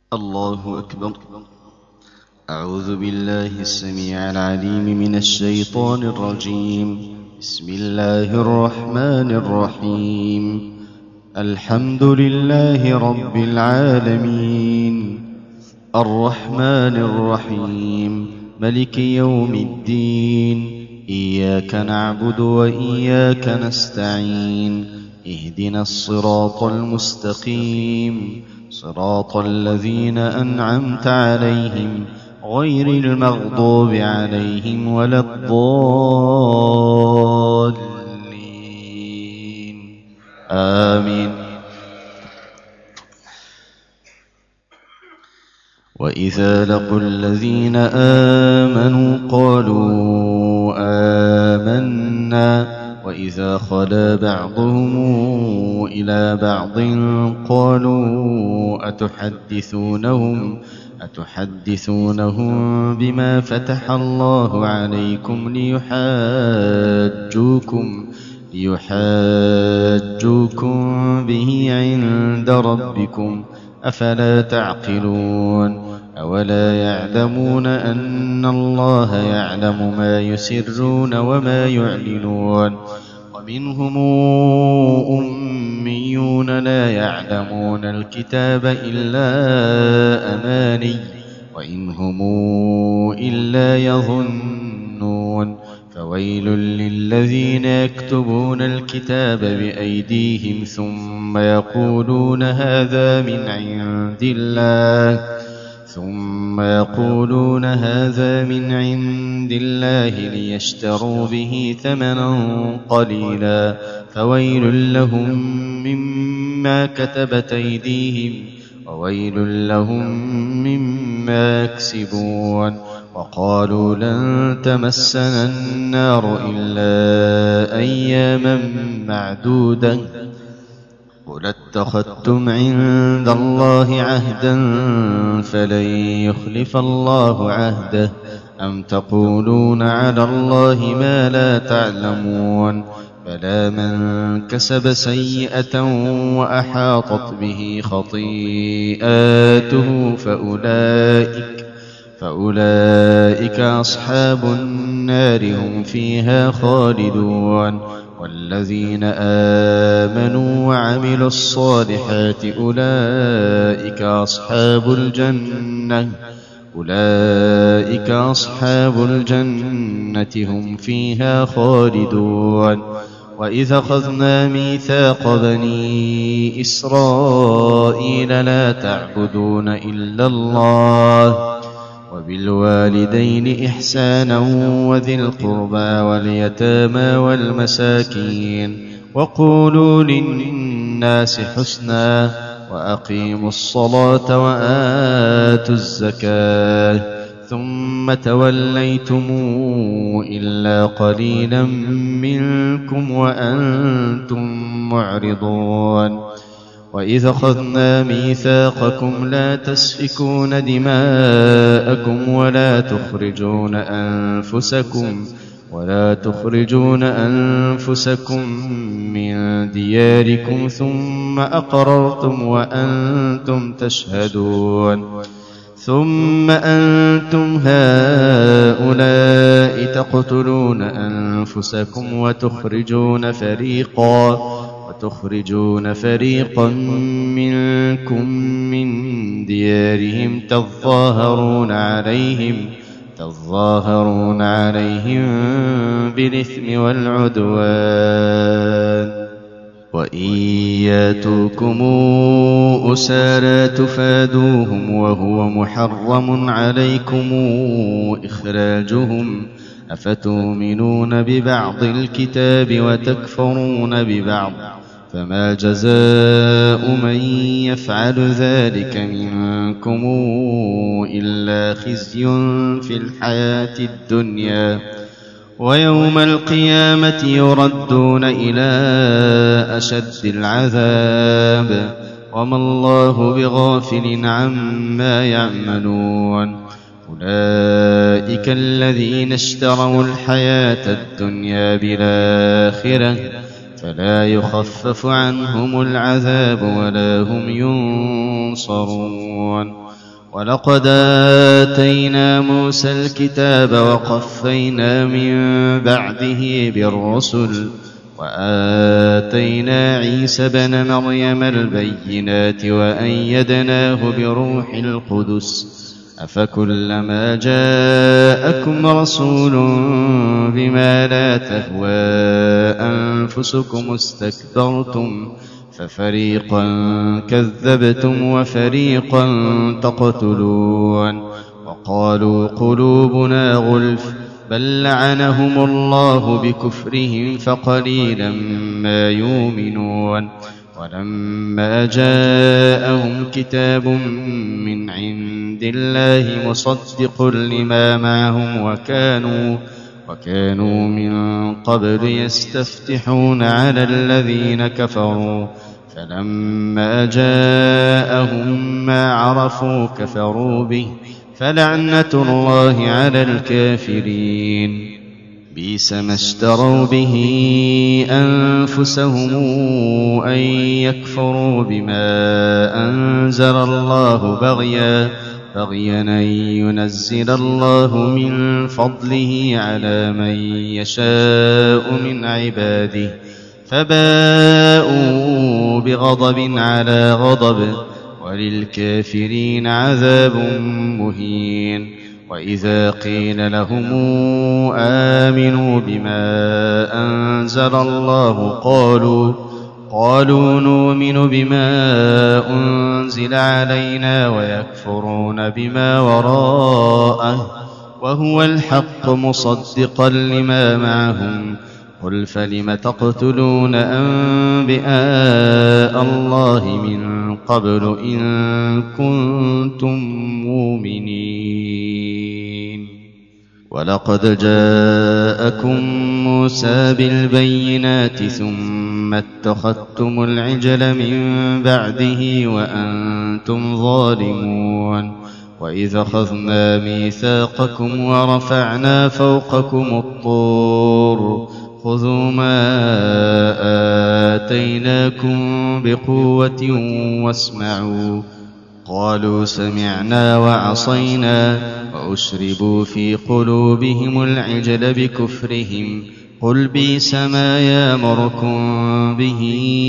الله أكبر. أعوذ بالله السميع العليم من الشيطان الرجيم. بسم الله الرحمن الرحيم. الحمد لله رب العالمين، الرحمن الرحيم، ملك يوم الدين. إياك نعبد وإياك نستعين. اهدنا الصراط المستقيم، صراط الذين أنعمت عليهم غير المغضوب عليهم ولا الضالين. آمين. وإذا لقوا الذين آمنوا قالوا آمنا، وإذا خلا بعضهم إلى بعض قالوا أتحدثونهم بما فتح الله عليكم ليحاجوكم به عند ربكم، أفلا تعقلون؟ أولا يعلمون أن الله يعلم ما يسرون وما يعلنون؟ ومنهم أميون لا يعلمون الكتاب إلا أماني، وإن هم إلا يظنون. فويل للذين يكتبون الكتاب بأيديهم ثم يقولون هذا من عند الله ليشتروا به ثمنا قليلا، فويل لهم مما كتبت أيديهم وويل لهم مما يكسبون. وقالوا لن تمسنا النار إلا أياما معدودة، قل اتخذتم عند الله عهدا فلن يخلف الله عهده، أم تقولون على الله ما لا تعلمون؟ بلى من كسب سيئة وأحاطت به خطيئاته فأولئك أصحاب النار هم فيها خالدون. والذين آمنوا وعملوا الصالحات أولئك أصحاب الجنة هم فيها خالدون. وإذا أخذنا ميثاق بني إسرائيل لا تعبدون إلا الله وبالوالدين إحسانا وذي القربى واليتامى والمساكين وقولوا للناس حسنا وأقيموا الصلاة وآتوا الزكاة ثم توليتم إلا قليلا منكم وأنتم معرضون. وإذا أخذنا ميثاقكم لا تسفكون دماءكم ولا تخرجون أنفسكم من دياركم ثم أقررتم وأنتم تشهدون. ثم أنتم هؤلاء تقتلون أنفسكم وتخرجون فريقا منكم من ديارهم تظاهرون عليهم بالإثم والعدوان، وإن ياتوكم أسارى تفادوهم وهو محرم عليكم إخراجهم، أفتؤمنون ببعض الكتاب وتكفرون ببعض؟ فما جزاء من يفعل ذلك منكم إلا خزي في الحياة الدنيا، ويوم القيامة يردون إلى أشد العذاب، وما الله بغافل عما يعملون. أولئك الذين اشتروا الحياة الدنيا بالآخرة فلا يخفف عنهم العذاب ولا هم ينصرون. ولقد آتينا موسى الكتاب وقفينا من بعده بالرسل وآتينا عيسى ابن مريم البينات وأيدناه بروح القدس أفكلما جاءكم رسول بما لا تهوى أنفسكم استكبرتم ففريقا كذبتم وفريقا تقتلون وقالوا قلوبنا غلف بل لعنهم الله بكفرهم فقليلا ما يؤمنون ولما جاءهم كتاب من عند الله مصدق لما معهم وكانوا من قبل يستفتحون على الذين كفروا فلما جاءهم ما عرفوا كفروا به فلعنة الله على الكافرين بئس ما اشتروا به أنفسهم أن يكفروا بما أنزل الله بغيا أن ينزل الله من فضله على من يشاء من عباده فباءوا بغضب على غضب وللكافرين عذاب مهين وإذا قيل لهم آمنوا بما أنزل الله قالوا نؤمن بما أنزل علينا ويكفرون بما وراءه وهو الحق مصدقا لما معهم قل فلم تقتلون أنبياء الله من قبل إن كنتم مؤمنين ولقد جاءكم موسى بالبينات ثم اتخذتم العجل من بعده وأنتم ظالمون وإذ أخذنا ميثاقكم ورفعنا فوقكم الطور خذوا ما آتيناكم بقوة واسمعوا قالوا سمعنا وعصينا وأشربوا في قلوبهم العجل بكفرهم قل بئس ما يأمركم به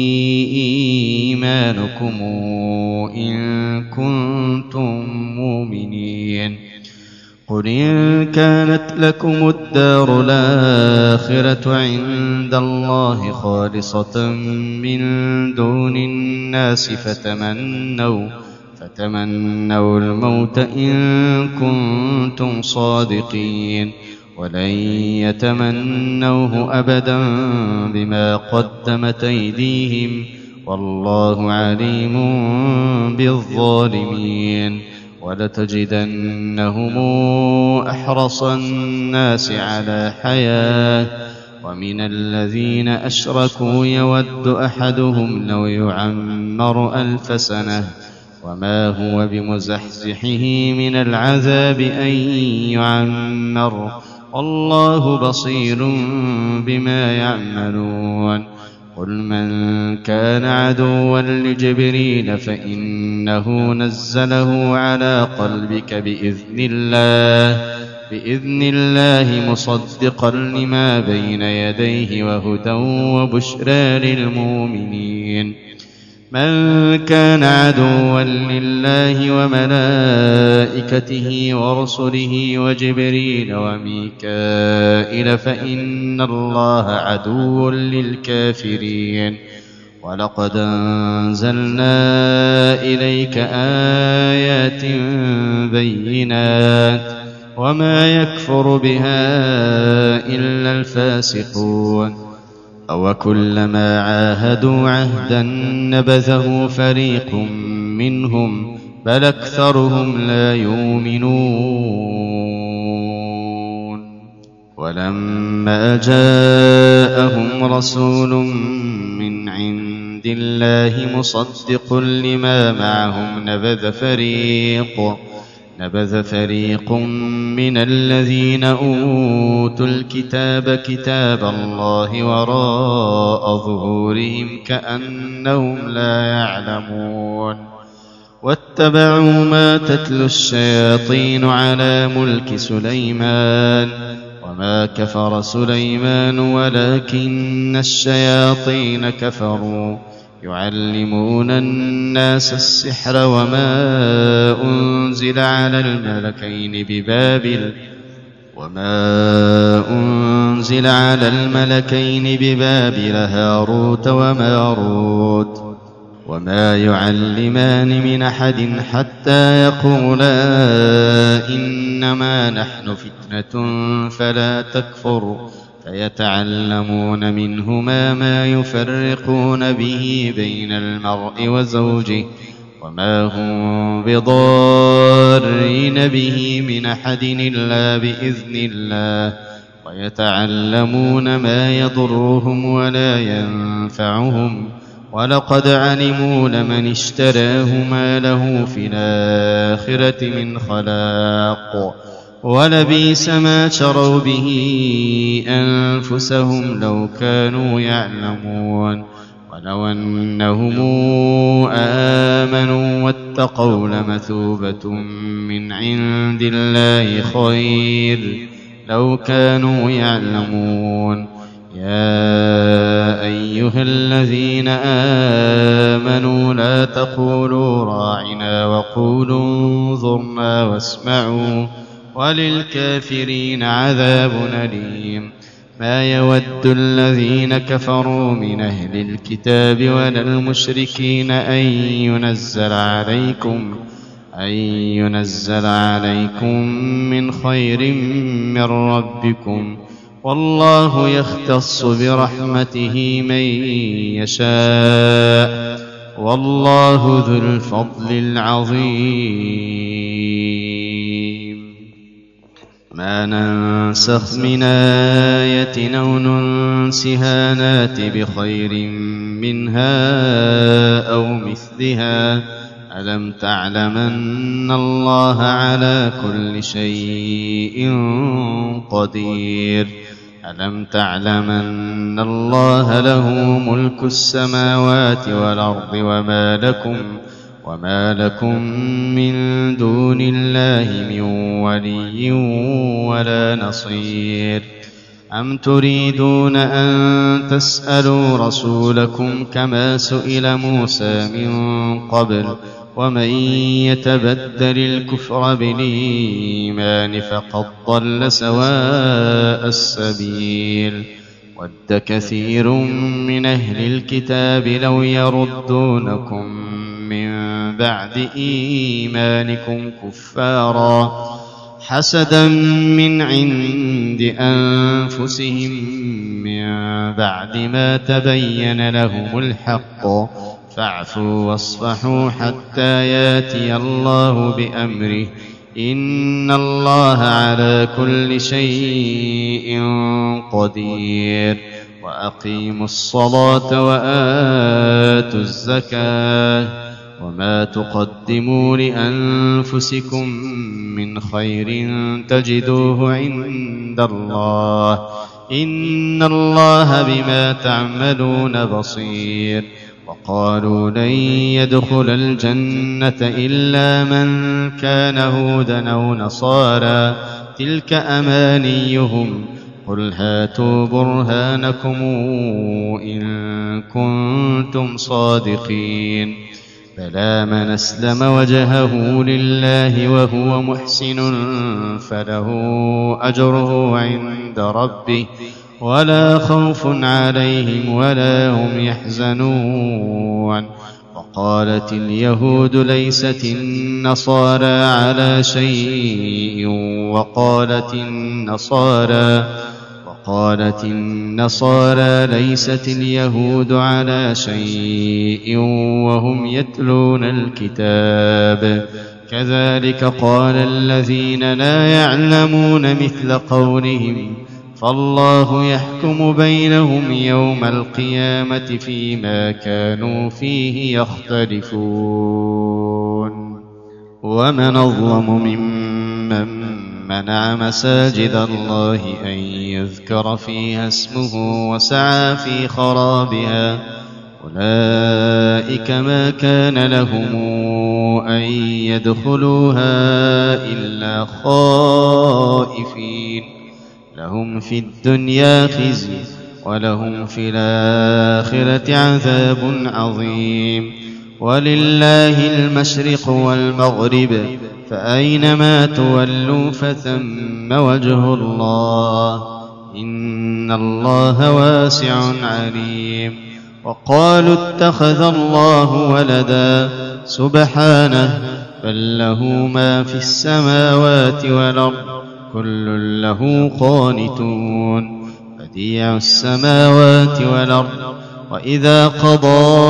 إيمانكم إن كنتم مؤمنين قل إن كانت لكم الدار الآخرة عند الله خالصة من دون الناس فتمنوا الموت إن كنتم صادقين ولن يتمنوه أبدا بما قدمت أيديهم والله عليم بالظالمين ولتجدنهم أحرص الناس على حياة ومن الذين أشركوا يود أحدهم لو يعمر 1000 سنة وما هو بمزحزحه من العذاب أن يعمر والله بصير بما يعملون قل من كان عدوا لجبريل فإنه نزله على قلبك بإذن الله مصدقا لما بين يديه وهدى وبشرى للمؤمنين من كان عدوا لله وملائكته ورسله وجبريل وميكائيل فإن الله عدو للكافرين ولقد أنزلنا إليك آيات بينات وما يكفر بها إلا الفاسقون أوكلما عاهدوا عهدا نبذه فريق منهم بل أكثرهم لا يؤمنون ولما جاءهم رسول من عند الله مصدق لما معهم نبذ فريق من الذين أوتوا الكتاب كتاب الله وراء ظهورهم كأنهم لا يعلمون واتبعوا ما تتلو الشياطين على ملك سليمان وما كفر سليمان ولكن الشياطين كفروا يعلمون الناس السحر وما أنزل على الملكين ببابل هاروت وماروت وما يعلمان من أحد حتى يقولا إنما نحن فتنة فلا تكفر فيتعلمون منهما ما يفرقون به بين المرء وزوجه وما هم بضارين به من أحد إلا بإذن الله ويتعلمون ما يضرهم ولا ينفعهم ولقد علموا لمن اشتراه ما له في الآخرة من خلاق ولبئس ما شروا به أنفسهم لو كانوا يعلمون ولو أنهم آمنوا واتقوا لمثوبة من عند الله خير لو كانوا يعلمون يا أيها الذين آمنوا لا تقولوا راعنا وقولوا انظرنا واسمعوا وللكافرين عذاب أليم ما يود الذين كفروا من أهل الكتاب ولا المشركين أن ينزل عليكم من خير من ربكم والله يختص برحمته من يشاء والله ذو الفضل العظيم ما ننسخ من آية أو ننسها نات بخير منها أو مثلها ألم تعلم أن الله على كل شيء قدير ألم تعلم أن الله له ملك السماوات والأرض وما لكم من دون الله من ولي ولا نصير أم تريدون أن تسألوا رسولكم كما سئل موسى من قبل ومن يتبدل الكفر بالإيمان فقد ضل سواء السبيل ود كثير من أهل الكتاب لو يردونكم من بعد إيمانكم كفارا حسدا من عند أنفسهم من بعد ما تبين لهم الحق فاعفوا واصفحوا حتى ياتي الله بأمره إن الله على كل شيء قدير وأقيموا الصلاة وآتوا الزكاة وما تقدموا لأنفسكم من خير تجدوه عند الله إن الله بما تعملون بصير وقالوا لن يدخل الجنة إلا من كان هودا أو نصارى تلك أمانيهم قل هاتوا برهانكم إن كنتم صادقين بلى من أسلم وجهه لله وهو محسن فله أجره عند ربه ولا خوف عليهم ولا هم يحزنون وقالت اليهود ليست النصارى على شيء وقالت النصارى ليست اليهود على شيء وهم يتلون الكتاب كذلك قال الذين لا يعلمون مثل قولهم فالله يحكم بينهم يوم القيامة فيما كانوا فيه يختلفون ومن أظلم ممن منع مساجد الله أن يذكر فيها اسمه وسعى في خرابها أولئك ما كان لهم أن يدخلوها إلا خائفين لهم في الدنيا خزي ولهم في الآخرة عذاب عظيم ولله المشرق والمغرب فأينما تولوا فثم وجه الله إن الله واسع عليم وقالوا اتخذ الله ولدا سبحانه بل له ما في السماوات والأرض كل له قانتون بديع السماوات والأرض وإذا قضى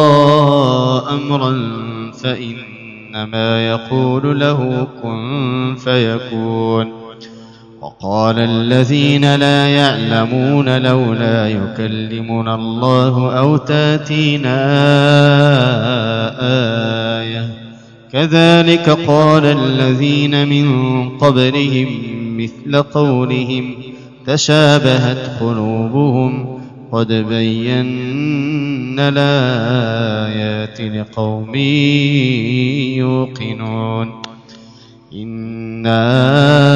أمرا فإنما يقول له كن فيكون وقال الذين لا يعلمون لولا يكلمنا الله أو تاتينا آية كذلك قال الذين من قبلهم مثل قولهم تشابهت قلوبهم قد بينا الآيات لقوم يوقنون إنا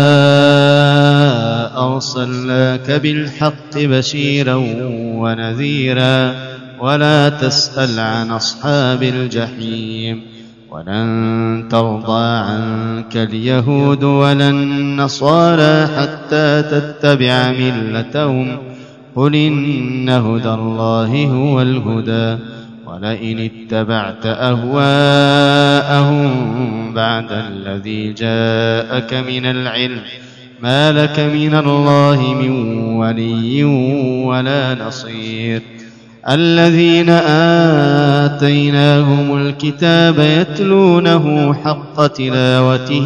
أرسلناك بالحق بشيرا ونذيرا ولا تسأل عن أصحاب الجحيم ولن ترضى عنك اليهود ولا النصارى حتى تتبع ملتهم قل إن هدى الله هو الهدى ولئن اتبعت أهواءهم بعد الذي جاءك من العلم ما لك من الله من ولي ولا نصير الذين آتيناهم الكتاب يتلونه حق تلاوته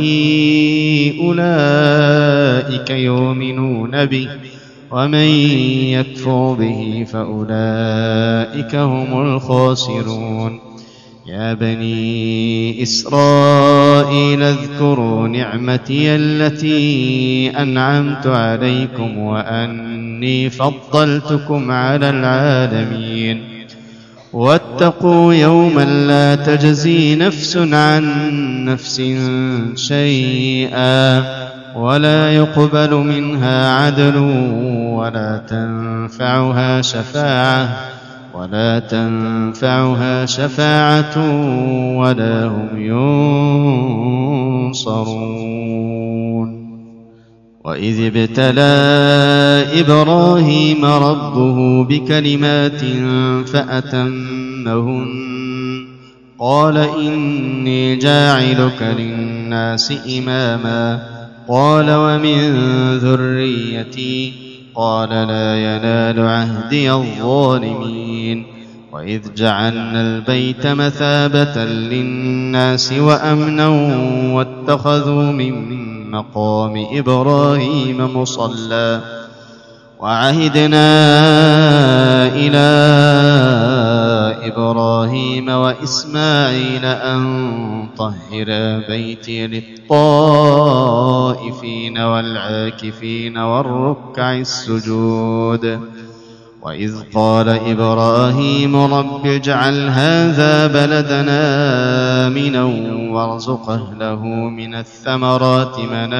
أولئك يؤمنون به ومن يكفر به فأولئك هم الخاسرون يا بني إسرائيل اذكروا نعمتي التي أنعمت عليكم وأني فضلتكم على العالمين واتقوا يوما لا تجزي نفس عن نفس شيئا ولا يقبل منها عدل ولا تنفعها شفاعة ولا هم ينصرون وإذ ابتلى إبراهيم ربه بكلمات فأتمهن قال إني جاعلك للناس إماما قال ومن ذريتي قال لا ينال عهدي الظالمين وإذ جعلنا البيت مثابة للناس وأمنا واتخذوا من مقام إبراهيم مصلى وعهدنا إلى إبراهيم وإسماعيل أن طهر بيتي للطائفين والعاكفين والركع السجود وإذ قال إبراهيم رب اجعل هذا بلدنا آمنا وارزق أهله من الثمرات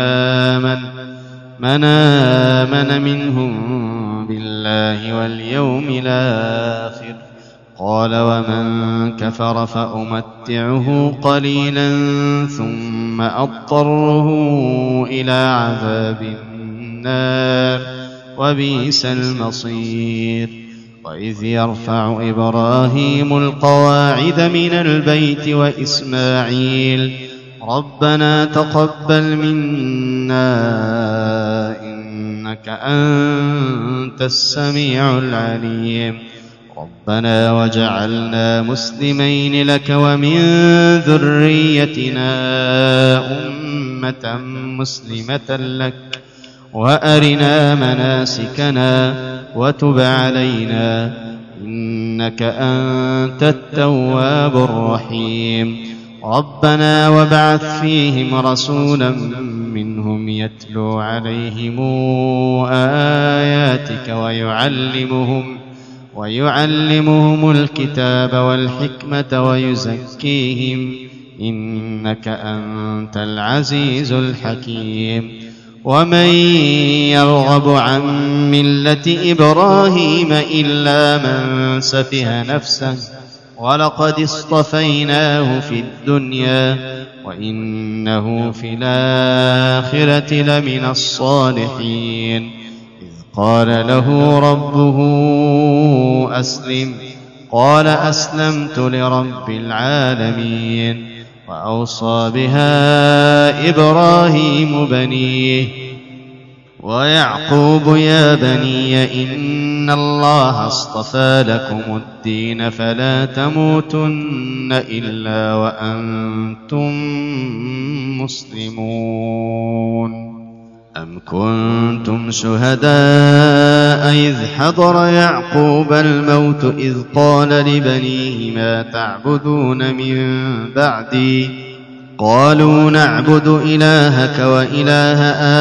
من آمن منهم بالله واليوم الآخر قال ومن كفر فأمتعه قليلا ثم أضطره إلى عذاب النار وبئس المصير وإذ يرفع إبراهيم القواعد من البيت وإسماعيل ربنا تقبل منا إنك أنت السميع العليم ربنا وجعلنا مسلمين لك ومن ذريتنا أمة مسلمة لك وأرنا مناسكنا وتب علينا إنك أنت التواب الرحيم ربنا وابعث فيهم رسولا منهم يتلو عليهم آياتك ويعلمهم الكتاب والحكمة ويزكيهم إنك أنت العزيز الحكيم ومن يرغب عن ملة إبراهيم إلا من سفه نفسه ولقد اصطفيناه في الدنيا وإنه في الآخرة لمن الصالحين إذ قال له ربه أسلم قال أسلمت لرب العالمين وأوصى بها إبراهيم بنيه ويعقوب يا بني إن الله اصطفى لكم الدين فلا تموتن إلا وأنتم مسلمون أم كنتم شهداء إذ حضر يعقوب الموت إذ قال لبنيه ما تعبدون من بعدي قالوا نعبد إلهك وإله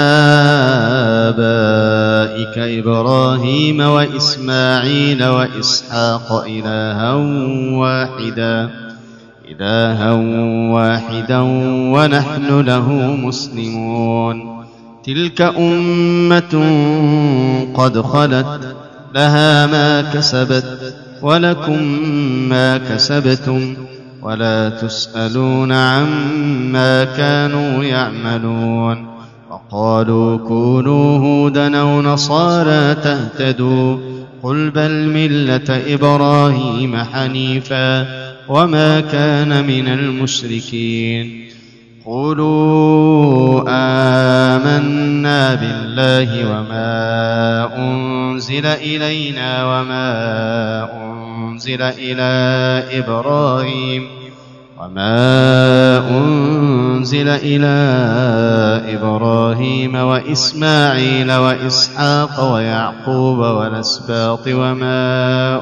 آبائك إبراهيم وإسماعيل وإسحاق إلها واحدا ونحن له مسلمون تلك أمة قد خلت لها ما كسبت ولكم ما كسبتم ولا تسألون عما كانوا يعملون وقالوا كونوا هودا أو نصارى تهتدوا قل بل ملة إبراهيم حنيفا وما كان من المشركين قولوا آمنا بالله وما أنزل إلينا وما أنزل إلى إبراهيم وإسماعيل وإسحاق ويعقوب والأسباط وما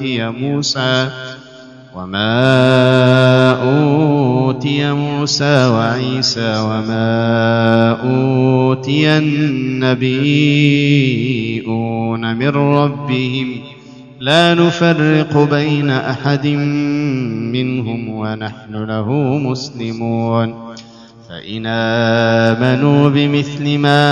أوتي موسى وعيسى وما أوتي النبيون من ربهم لا نفرق بين أحد منهم ونحن له مسلمون فإن آمنوا بمثل ما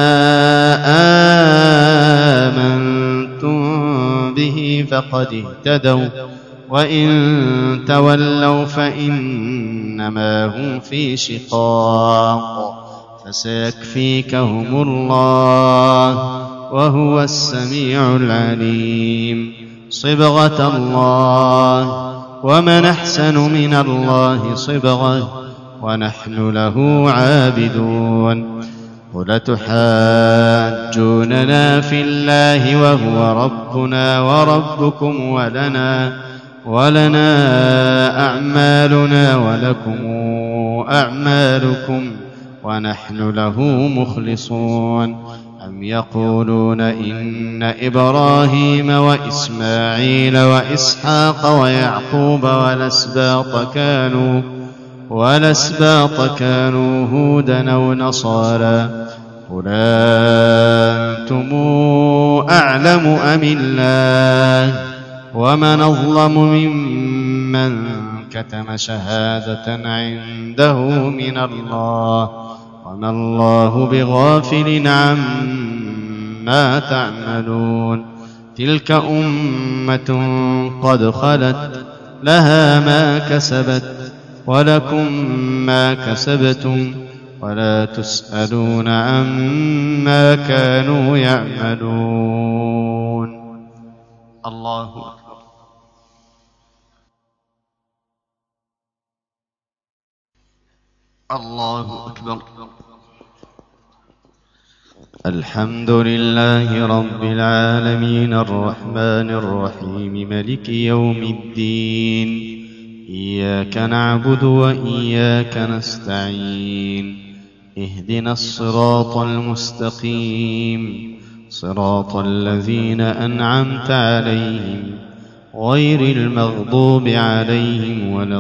آمنتم به فقد اهتدوا وإن تولوا فإنما هم في شقاق فسيكفيكهم الله وهو السميع العليم صبغة الله ومن أحسن من الله صبغة ونحن له عابدون قل تحاجوننا في الله وهو ربنا وربكم ولنا أعمالنا ولكم أعمالكم ونحن له مخلصون أم يقولون إن إبراهيم وإسماعيل وإسحاق ويعقوب والأسباط كانوا هودا أو نصارى قل أنتم أعلم أم الله ومن أظلم ممن كتم شهادة عنده من الله وما الله بغافل عما تعملون تلك أمة قد خلت لها ما كسبت ولكم ما كسبتم ولا تسألون عما كانوا يعملون الله أكبر الله أكبر الحمد لله رب العالمين الرحمن الرحيم ملك يوم الدين إياك نعبد وإياك نستعين اهدنا الصراط المستقيم صراط الذين أنعمت عليهم غير المغضوب عليهم ولا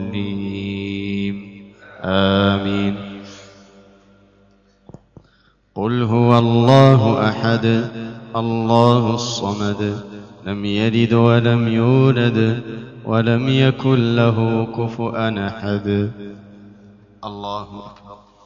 الضالين آمين قل هو الله أحد الله الصمد لم يلد ولم يولد ولم يكن له كفؤا أحد. الله أكبر.